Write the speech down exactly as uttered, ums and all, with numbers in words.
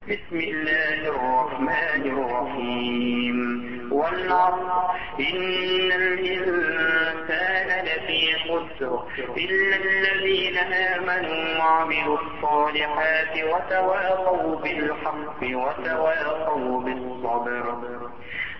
بسم الله الرحمن الرحيم والعصر إن الإنسان لفي خسر إلا الذين آمنوا وعملوا الصالحات وتواصوا بالحق وتواصوا بالصبر